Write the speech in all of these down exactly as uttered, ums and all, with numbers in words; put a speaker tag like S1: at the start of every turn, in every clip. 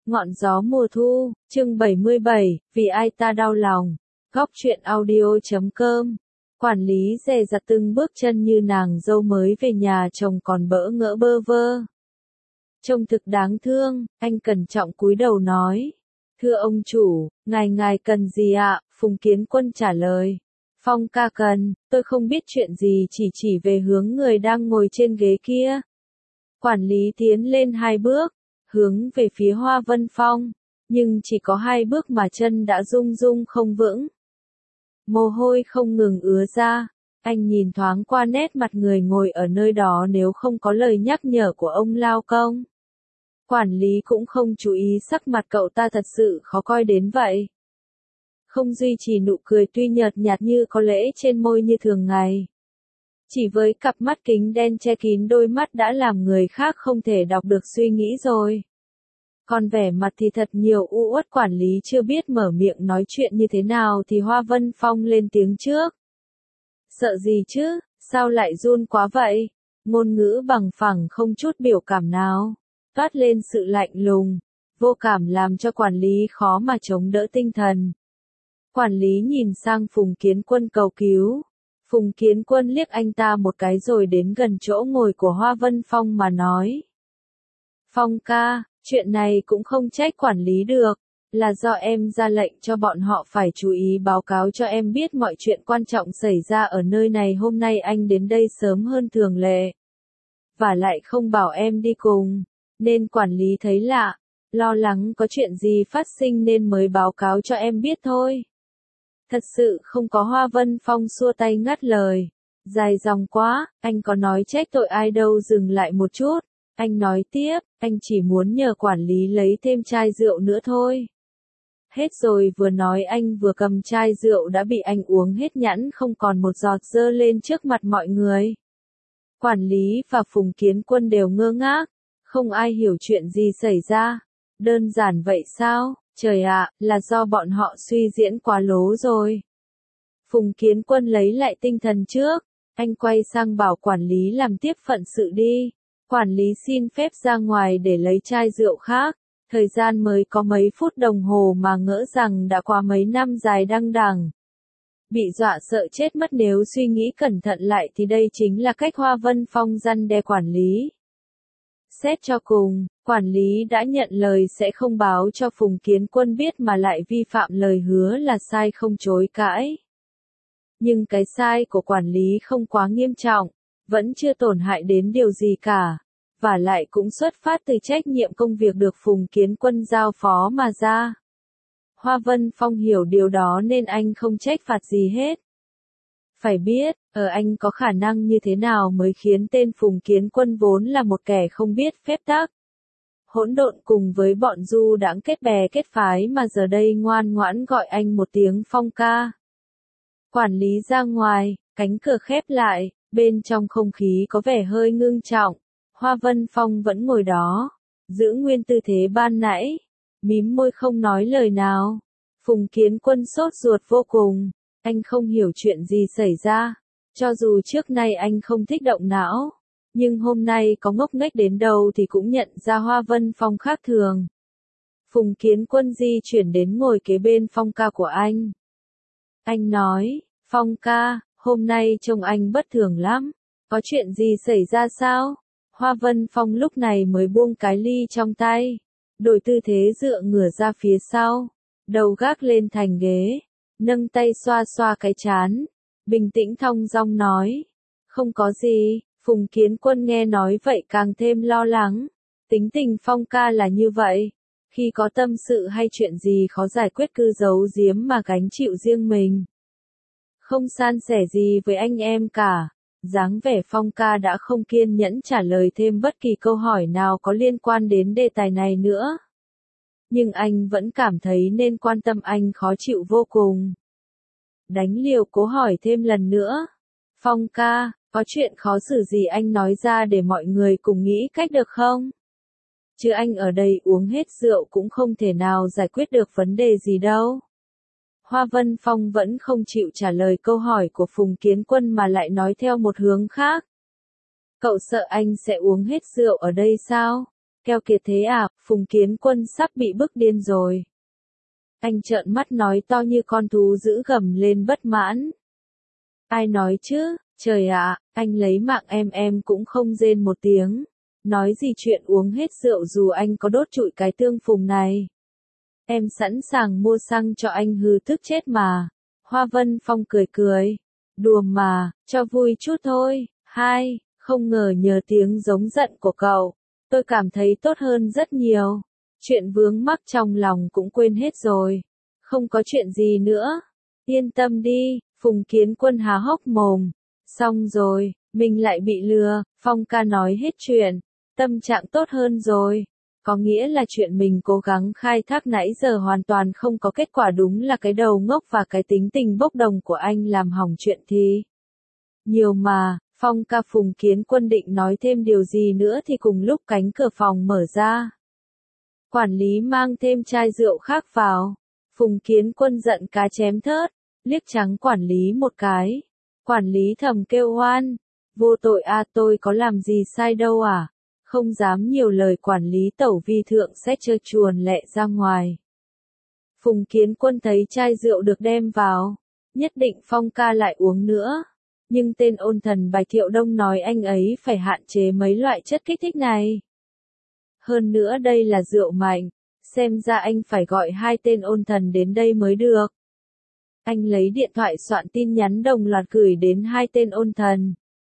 S1: Ngọn gió mùa thu, chương bảy mươi bảy, vì ai ta đau lòng. Góc truyện audio chấm com. Quản lý dè dặt từng bước chân như nàng dâu mới về nhà chồng còn bỡ ngỡ bơ vơ. Trông thực đáng thương, anh cẩn trọng cúi đầu nói. Thưa ông chủ, ngài ngài cần gì ạ? Phùng Kiến Quân trả lời. Phong ca cần, tôi không biết chuyện gì chỉ chỉ về hướng người đang ngồi trên ghế kia. Quản lý tiến lên hai bước, hướng về phía Hoa Vân Phong, nhưng chỉ có hai bước mà chân đã rung rung không vững. Mồ hôi không ngừng ứa ra, anh nhìn thoáng qua nét mặt người ngồi ở nơi đó nếu không có lời nhắc nhở của ông Lao Công. Quản lý cũng không chú ý sắc mặt cậu ta thật sự khó coi đến vậy. Không duy trì nụ cười tuy nhợt nhạt như có lẽ trên môi như thường ngày. Chỉ với cặp mắt kính đen che kín đôi mắt đã làm người khác không thể đọc được suy nghĩ rồi. Còn vẻ mặt thì thật nhiều u uất, quản lý chưa biết mở miệng nói chuyện như thế nào thì Hoa Vân Phong lên tiếng trước. Sợ gì chứ, sao lại run quá vậy? Ngôn ngữ bằng phẳng không chút biểu cảm nào, toát lên sự lạnh lùng, vô cảm làm cho quản lý khó mà chống đỡ tinh thần. Quản lý nhìn sang Phùng Kiến Quân cầu cứu. Phùng Kiến Quân liếc anh ta một cái rồi đến gần chỗ ngồi của Hoa Vân Phong mà nói. Phong ca, chuyện này cũng không trách quản lý được, là do em ra lệnh cho bọn họ phải chú ý báo cáo cho em biết mọi chuyện quan trọng xảy ra ở nơi này. Hôm nay anh đến đây sớm hơn thường lệ, và lại không bảo em đi cùng, nên quản lý thấy lạ, lo lắng có chuyện gì phát sinh nên mới báo cáo cho em biết thôi. Thật sự không có. Hoa Vân Phong xua tay ngắt lời. Dài dòng quá, anh có nói trách tội ai đâu. Dừng lại một chút, anh nói tiếp, anh chỉ muốn nhờ quản lý lấy thêm chai rượu nữa thôi. Hết rồi. Vừa nói anh vừa cầm chai rượu đã bị anh uống hết nhẵn không còn một giọt, dơ lên trước mặt mọi người. Quản lý và Phùng Kiến Quân đều ngơ ngác, không ai hiểu chuyện gì xảy ra. Đơn giản vậy sao? Trời ạ, là do bọn họ suy diễn quá lố rồi. Phùng Kiến Quân lấy lại tinh thần trước, anh quay sang bảo quản lý làm tiếp phận sự đi. Quản lý xin phép ra ngoài để lấy chai rượu khác. Thời gian mới có mấy phút đồng hồ mà ngỡ rằng đã qua mấy năm dài đăng đẳng. Bị dọa sợ chết mất. Nếu suy nghĩ cẩn thận lại thì đây chính là cách Hoa Vân Phong răn đe quản lý. Xét cho cùng, quản lý đã nhận lời sẽ không báo cho Phùng Kiến Quân biết mà lại vi phạm lời hứa là sai không chối cãi. Nhưng cái sai của quản lý không quá nghiêm trọng, vẫn chưa tổn hại đến điều gì cả, và lại cũng xuất phát từ trách nhiệm công việc được Phùng Kiến Quân giao phó mà ra. Hoa Vân Phong hiểu điều đó nên anh không trách phạt gì hết. Phải biết, ở anh có khả năng như thế nào mới khiến tên Phùng Kiến Quân vốn là một kẻ không biết phép tắc, hỗn độn cùng với bọn du đãng kết bè kết phái mà giờ đây ngoan ngoãn gọi anh một tiếng Phong ca. Quản lý ra ngoài, cánh cửa khép lại, bên trong không khí có vẻ hơi ngưng trọng. Hoa Vân Phong vẫn ngồi đó, giữ nguyên tư thế ban nãy, mím môi không nói lời nào. Phùng Kiến Quân sốt ruột vô cùng. Anh không hiểu chuyện gì xảy ra. Cho dù trước nay anh không thích động não, nhưng hôm nay có ngốc nghếch đến đâu thì cũng nhận ra Hoa Vân Phong khác thường. Phùng Kiến Quân di chuyển đến ngồi kế bên Phong ca của anh. Anh nói, Phong ca, hôm nay trông anh bất thường lắm. Có chuyện gì xảy ra sao? Hoa Vân Phong lúc này mới buông cái ly trong tay, đổi tư thế dựa ngửa ra phía sau, đầu gác lên thành ghế, nâng tay xoa xoa cái trán, bình tĩnh thong dong nói. Không có gì. Phùng Kiến Quân nghe nói vậy càng thêm lo lắng. Tính tình Phong ca là như vậy. Khi có tâm sự hay chuyện gì khó giải quyết cứ giấu giếm mà gánh chịu riêng mình. Không san sẻ gì với anh em cả. Dáng vẻ Phong ca đã không kiên nhẫn trả lời thêm bất kỳ câu hỏi nào có liên quan đến đề tài này nữa. Nhưng anh vẫn cảm thấy nên quan tâm. Anh khó chịu vô cùng. Đánh liều cố hỏi thêm lần nữa. Phong ca, có chuyện khó xử gì anh nói ra để mọi người cùng nghĩ cách được không? Chứ anh ở đây uống hết rượu cũng không thể nào giải quyết được vấn đề gì đâu. Hoa Vân Phong vẫn không chịu trả lời câu hỏi của Phùng Kiến Quân mà lại nói theo một hướng khác. Cậu sợ anh sẽ uống hết rượu ở đây sao? Keo kiệt thế à, Phùng Kiến Quân sắp bị bức điên rồi. Anh trợn mắt nói to như con thú dữ gầm lên bất mãn. Ai nói chứ, trời ạ, anh lấy mạng em em cũng không rên một tiếng. Nói gì chuyện uống hết rượu dù anh có đốt trụi cái tương phùng này. Em sẵn sàng mua xăng cho anh hư tức chết mà. Hoa Vân Phong cười cười. Đùa mà, cho vui chút thôi. Hai, không ngờ nhờ tiếng giống giận của cậu, tôi cảm thấy tốt hơn rất nhiều. Chuyện vướng mắc trong lòng cũng quên hết rồi. Không có chuyện gì nữa. Yên tâm đi, Phùng Kiến Quân há hốc mồm. Xong rồi, mình lại bị lừa, Phong ca nói hết chuyện. Tâm trạng tốt hơn rồi. Có nghĩa là chuyện mình cố gắng khai thác nãy giờ hoàn toàn không có kết quả, đúng là cái đầu ngốc và cái tính tình bốc đồng của anh làm hỏng chuyện thì. Nhiều mà, Phong ca Phùng Kiến Quân định nói thêm điều gì nữa thì cùng lúc cánh cửa phòng mở ra. Quản lý mang thêm chai rượu khác vào. Phùng Kiến Quân giận cá chém thớt, liếc trắng quản lý một cái. Quản lý thầm kêu oan. Vô tội à, tôi có làm gì sai đâu à. Không dám nhiều lời, quản lý tẩu vi thượng sẽ trơ chuồn lẹ ra ngoài. Phùng Kiến Quân thấy chai rượu được đem vào. Nhất định Phong ca lại uống nữa. Nhưng tên ôn thần Bạch Thiệu Đông nói anh ấy phải hạn chế mấy loại chất kích thích này. Hơn nữa đây là rượu mạnh. Xem ra anh phải gọi hai tên ôn thần đến đây mới được. Anh lấy điện thoại soạn tin nhắn đồng loạt gửi đến hai tên ôn thần.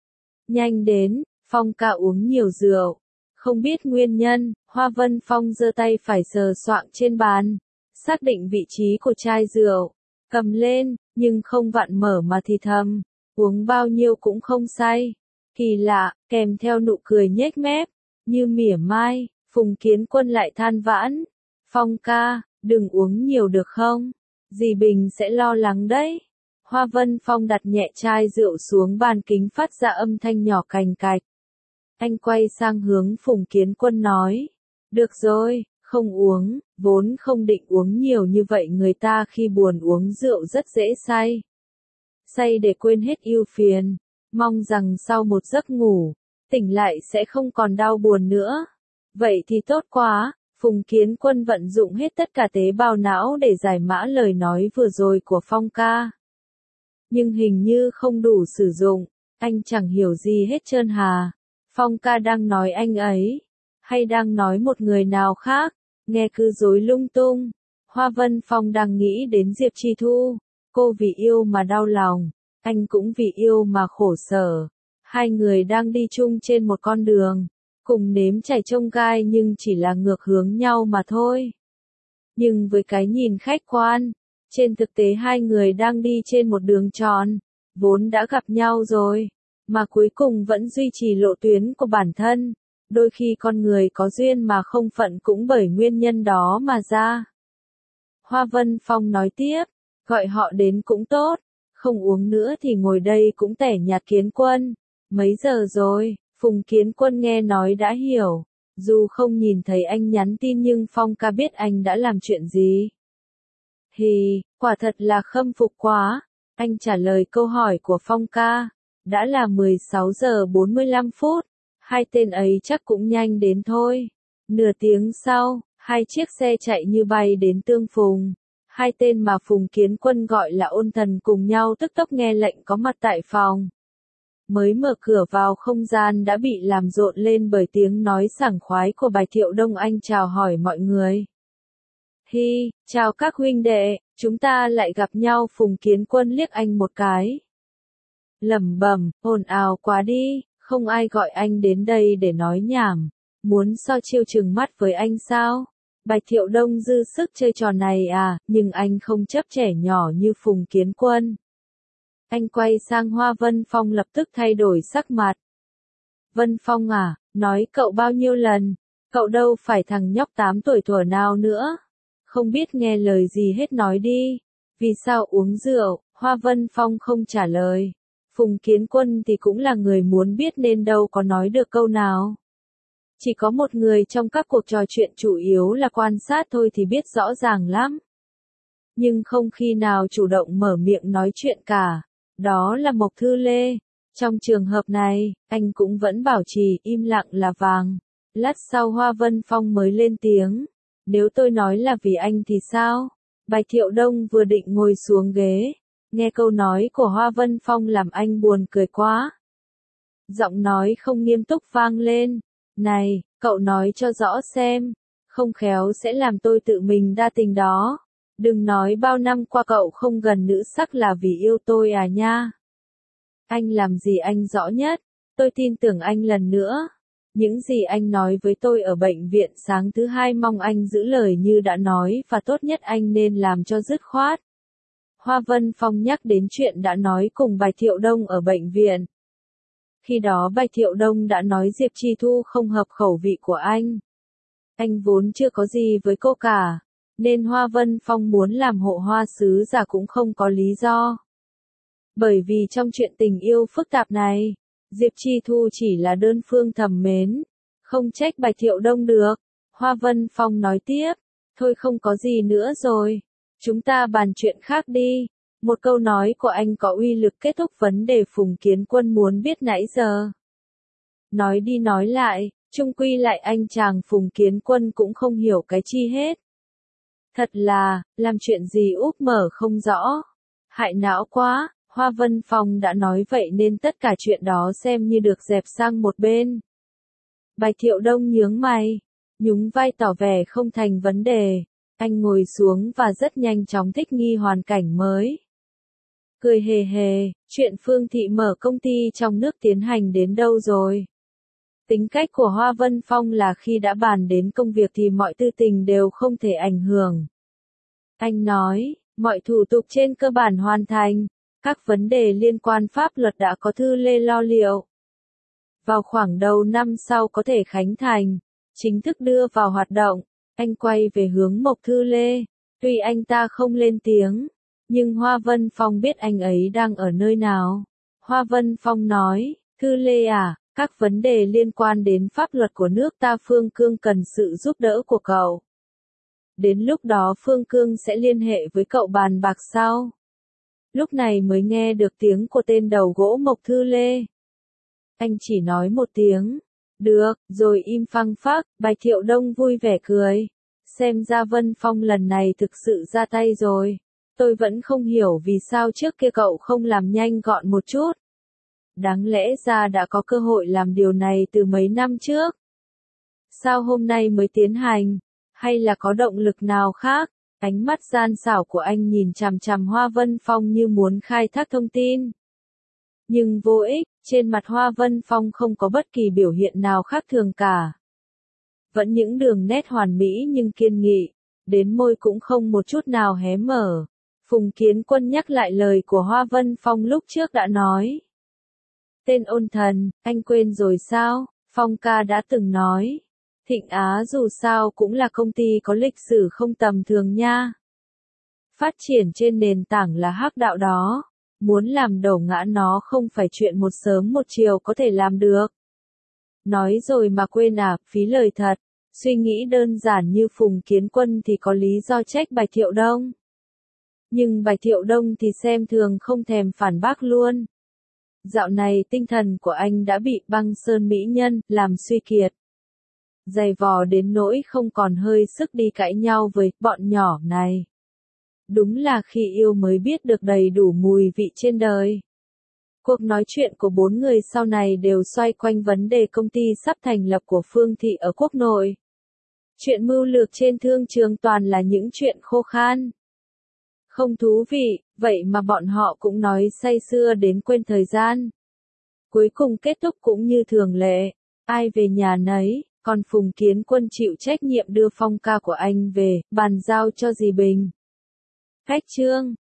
S1: Nhanh đến, Phong ca uống nhiều rượu. Không biết nguyên nhân, Hoa Vân Phong giơ tay phải sờ soạng trên bàn. Xác định vị trí của chai rượu. Cầm lên, nhưng không vặn mở mà thì thầm. Uống bao nhiêu cũng không say. Kỳ lạ, kèm theo nụ cười nhếch mép. Như mỉa mai, Phùng Kiến Quân lại than vãn. Phong ca, đừng uống nhiều được không? Dì Bình sẽ lo lắng đấy. Hoa Vân Phong đặt nhẹ chai rượu xuống bàn kính phát ra âm thanh nhỏ cành cạch. Anh quay sang hướng Phùng Kiến Quân nói. Được rồi, không uống, vốn không định uống nhiều như vậy, người ta khi buồn uống rượu rất dễ say. Say để quên hết ưu phiền, mong rằng sau một giấc ngủ, tỉnh lại sẽ không còn đau buồn nữa. Vậy thì tốt quá. Phùng Kiến Quân vận dụng hết tất cả tế bào não để giải mã lời nói vừa rồi của Phong ca. Nhưng hình như không đủ sử dụng, anh chẳng hiểu gì hết trơn hà. Phong ca đang nói anh ấy, hay đang nói một người nào khác, nghe cứ rối lung tung. Hoa Vân Phong đang nghĩ đến Diệp Chi Thu, cô vì yêu mà đau lòng, anh cũng vì yêu mà khổ sở. Hai người đang đi chung trên một con đường, cùng nếm trải chông gai nhưng chỉ là ngược hướng nhau mà thôi. Nhưng với cái nhìn khách quan, trên thực tế hai người đang đi trên một đường tròn, vốn đã gặp nhau rồi, mà cuối cùng vẫn duy trì lộ tuyến của bản thân. Đôi khi con người có duyên mà không phận cũng bởi nguyên nhân đó mà ra. Hoa Vân Phong nói tiếp, gọi họ đến cũng tốt, không uống nữa thì ngồi đây cũng tẻ nhạt. Kiến Quân, mấy giờ rồi? Phùng Kiến Quân nghe nói đã hiểu, dù không nhìn thấy anh nhắn tin nhưng Phong ca biết anh đã làm chuyện gì. Hì, quả thật là khâm phục quá. Anh trả lời câu hỏi của Phong ca. Đã là mười sáu giờ bốn mươi lăm phút, hai tên ấy chắc cũng nhanh đến thôi. Nửa tiếng sau, hai chiếc xe chạy như bay đến Tương Phùng. Hai tên mà Phùng Kiến Quân gọi là ôn thần cùng nhau tức tốc nghe lệnh có mặt tại phòng. Mới mở cửa vào, không gian đã bị làm rộn lên bởi tiếng nói sảng khoái của Bạch Thiệu Đông. Anh chào hỏi mọi người. Hi, chào các huynh đệ, chúng ta lại gặp nhau. Phùng Kiến Quân liếc anh một cái. Lẩm bẩm, ồn ào quá đi, không ai gọi anh đến đây để nói nhảm. Muốn so chiêu chừng mắt với anh sao? Bạch Thiệu Đông dư sức chơi trò này à, nhưng anh không chấp trẻ nhỏ như Phùng Kiến Quân. Anh quay sang Hoa Vân Phong lập tức thay đổi sắc mặt. Vân Phong à, nói cậu bao nhiêu lần, cậu đâu phải thằng nhóc tám tuổi thuở nào nữa. Không biết nghe lời gì hết, nói đi. Vì sao uống rượu? Hoa Vân Phong không trả lời. Phùng Kiến Quân thì cũng là người muốn biết nên đâu có nói được câu nào. Chỉ có một người trong các cuộc trò chuyện chủ yếu là quan sát thôi thì biết rõ ràng lắm. Nhưng không khi nào chủ động mở miệng nói chuyện cả. Đó là Mộc Thư Lê. Trong trường hợp này, anh cũng vẫn bảo trì im lặng là vàng. Lát sau Hoa Vân Phong mới lên tiếng. Nếu tôi nói là vì anh thì sao? Bạch Thiệu Đông vừa định ngồi xuống ghế. Nghe câu nói của Hoa Vân Phong làm anh buồn cười quá. Giọng nói không nghiêm túc vang lên. Này, cậu nói cho rõ xem. Không khéo sẽ làm tôi tự mình đa tình đó. Đừng nói bao năm qua cậu không gần nữ sắc là vì yêu tôi à nha. Anh làm gì anh rõ nhất. Tôi tin tưởng anh lần nữa. Những gì anh nói với tôi ở bệnh viện sáng thứ hai mong anh giữ lời như đã nói và tốt nhất anh nên làm cho dứt khoát. Hoa Vân Phong nhắc đến chuyện đã nói cùng Bạch Thiệu Đông ở bệnh viện. Khi đó Bạch Thiệu Đông đã nói Diệp Chi Thu không hợp khẩu vị của anh. Anh vốn chưa có gì với cô cả, nên Hoa Vân Phong muốn làm hộ hoa sứ giả cũng không có lý do. Bởi vì trong chuyện tình yêu phức tạp này, Diệp Chi Thu chỉ là đơn phương thầm mến, không trách Bạch Thiệu Đông được. Hoa Vân Phong nói tiếp, thôi không có gì nữa rồi, chúng ta bàn chuyện khác đi. Một câu nói của anh có uy lực kết thúc vấn đề Phùng Kiến Quân muốn biết nãy giờ. Nói đi nói lại, chung quy lại anh chàng Phùng Kiến Quân cũng không hiểu cái chi hết. Thật là, làm chuyện gì úp mở không rõ. Hại não quá, Hoa Vân Phong đã nói vậy nên tất cả chuyện đó xem như được dẹp sang một bên. Bạch Thiệu Đông nhướng mày, nhún vai tỏ vẻ không thành vấn đề. Anh ngồi xuống và rất nhanh chóng thích nghi hoàn cảnh mới. Cười hề hề, chuyện Phương Thị mở công ty trong nước tiến hành đến đâu rồi? Tính cách của Hoa Vân Phong là khi đã bàn đến công việc thì mọi tư tình đều không thể ảnh hưởng. Anh nói, mọi thủ tục trên cơ bản hoàn thành, các vấn đề liên quan pháp luật đã có thư lê lo liệu. Vào khoảng đầu năm sau có thể khánh thành, chính thức đưa vào hoạt động. Anh quay về hướng Mộc Thư Lê, tuy anh ta không lên tiếng, nhưng Hoa Vân Phong biết anh ấy đang ở nơi nào. Hoa Vân Phong nói, Thư Lê à, các vấn đề liên quan đến pháp luật của nước ta Phương Cương cần sự giúp đỡ của cậu. Đến lúc đó Phương Cương sẽ liên hệ với cậu bàn bạc sau. Lúc này mới nghe được tiếng của tên đầu gỗ Mộc Thư Lê. Anh chỉ nói một tiếng, được, rồi im phăng phắc. Bạch Thiệu Đông vui vẻ cười. Xem ra Vân Phong lần này thực sự ra tay rồi. Tôi vẫn không hiểu vì sao trước kia cậu không làm nhanh gọn một chút. Đáng lẽ ra đã có cơ hội làm điều này từ mấy năm trước. Sao hôm nay mới tiến hành? Hay là có động lực nào khác? Ánh mắt gian xảo của anh nhìn chằm chằm Hoa Vân Phong như muốn khai thác thông tin. Nhưng vô ích, trên mặt Hoa Vân Phong không có bất kỳ biểu hiện nào khác thường cả. Vẫn những đường nét hoàn mỹ nhưng kiên nghị, đến môi cũng không một chút nào hé mở. Phùng Kiến Quân nhắc lại lời của Hoa Vân Phong lúc trước đã nói. Tên ôn thần, anh quên rồi sao? Phong ca đã từng nói. Thịnh Á dù sao cũng là công ty có lịch sử không tầm thường nha. Phát triển trên nền tảng là hắc đạo đó. Muốn làm đổ ngã nó không phải chuyện một sớm một chiều có thể làm được. Nói rồi mà quên à, phí lời thật. Suy nghĩ đơn giản như Phùng Kiến Quân thì có lý do trách Bạch Thiệu Đông. Nhưng Bạch Thiệu Đông thì xem thường không thèm phản bác luôn. Dạo này tinh thần của anh đã bị băng sơn mỹ nhân làm suy kiệt. Dày vò đến nỗi không còn hơi sức đi cãi nhau với bọn nhỏ này. Đúng là khi yêu mới biết được đầy đủ mùi vị trên đời. Cuộc nói chuyện của bốn người sau này đều xoay quanh vấn đề công ty sắp thành lập của Phương Thị ở quốc nội. Chuyện mưu lược trên thương trường toàn là những chuyện khô khan. Không thú vị, vậy mà bọn họ cũng nói say sưa đến quên thời gian. Cuối cùng kết thúc cũng như thường lệ, ai về nhà nấy, còn Phùng Kiến Quân chịu trách nhiệm đưa Phong ca của anh về, bàn giao cho dì Bình. Cách chương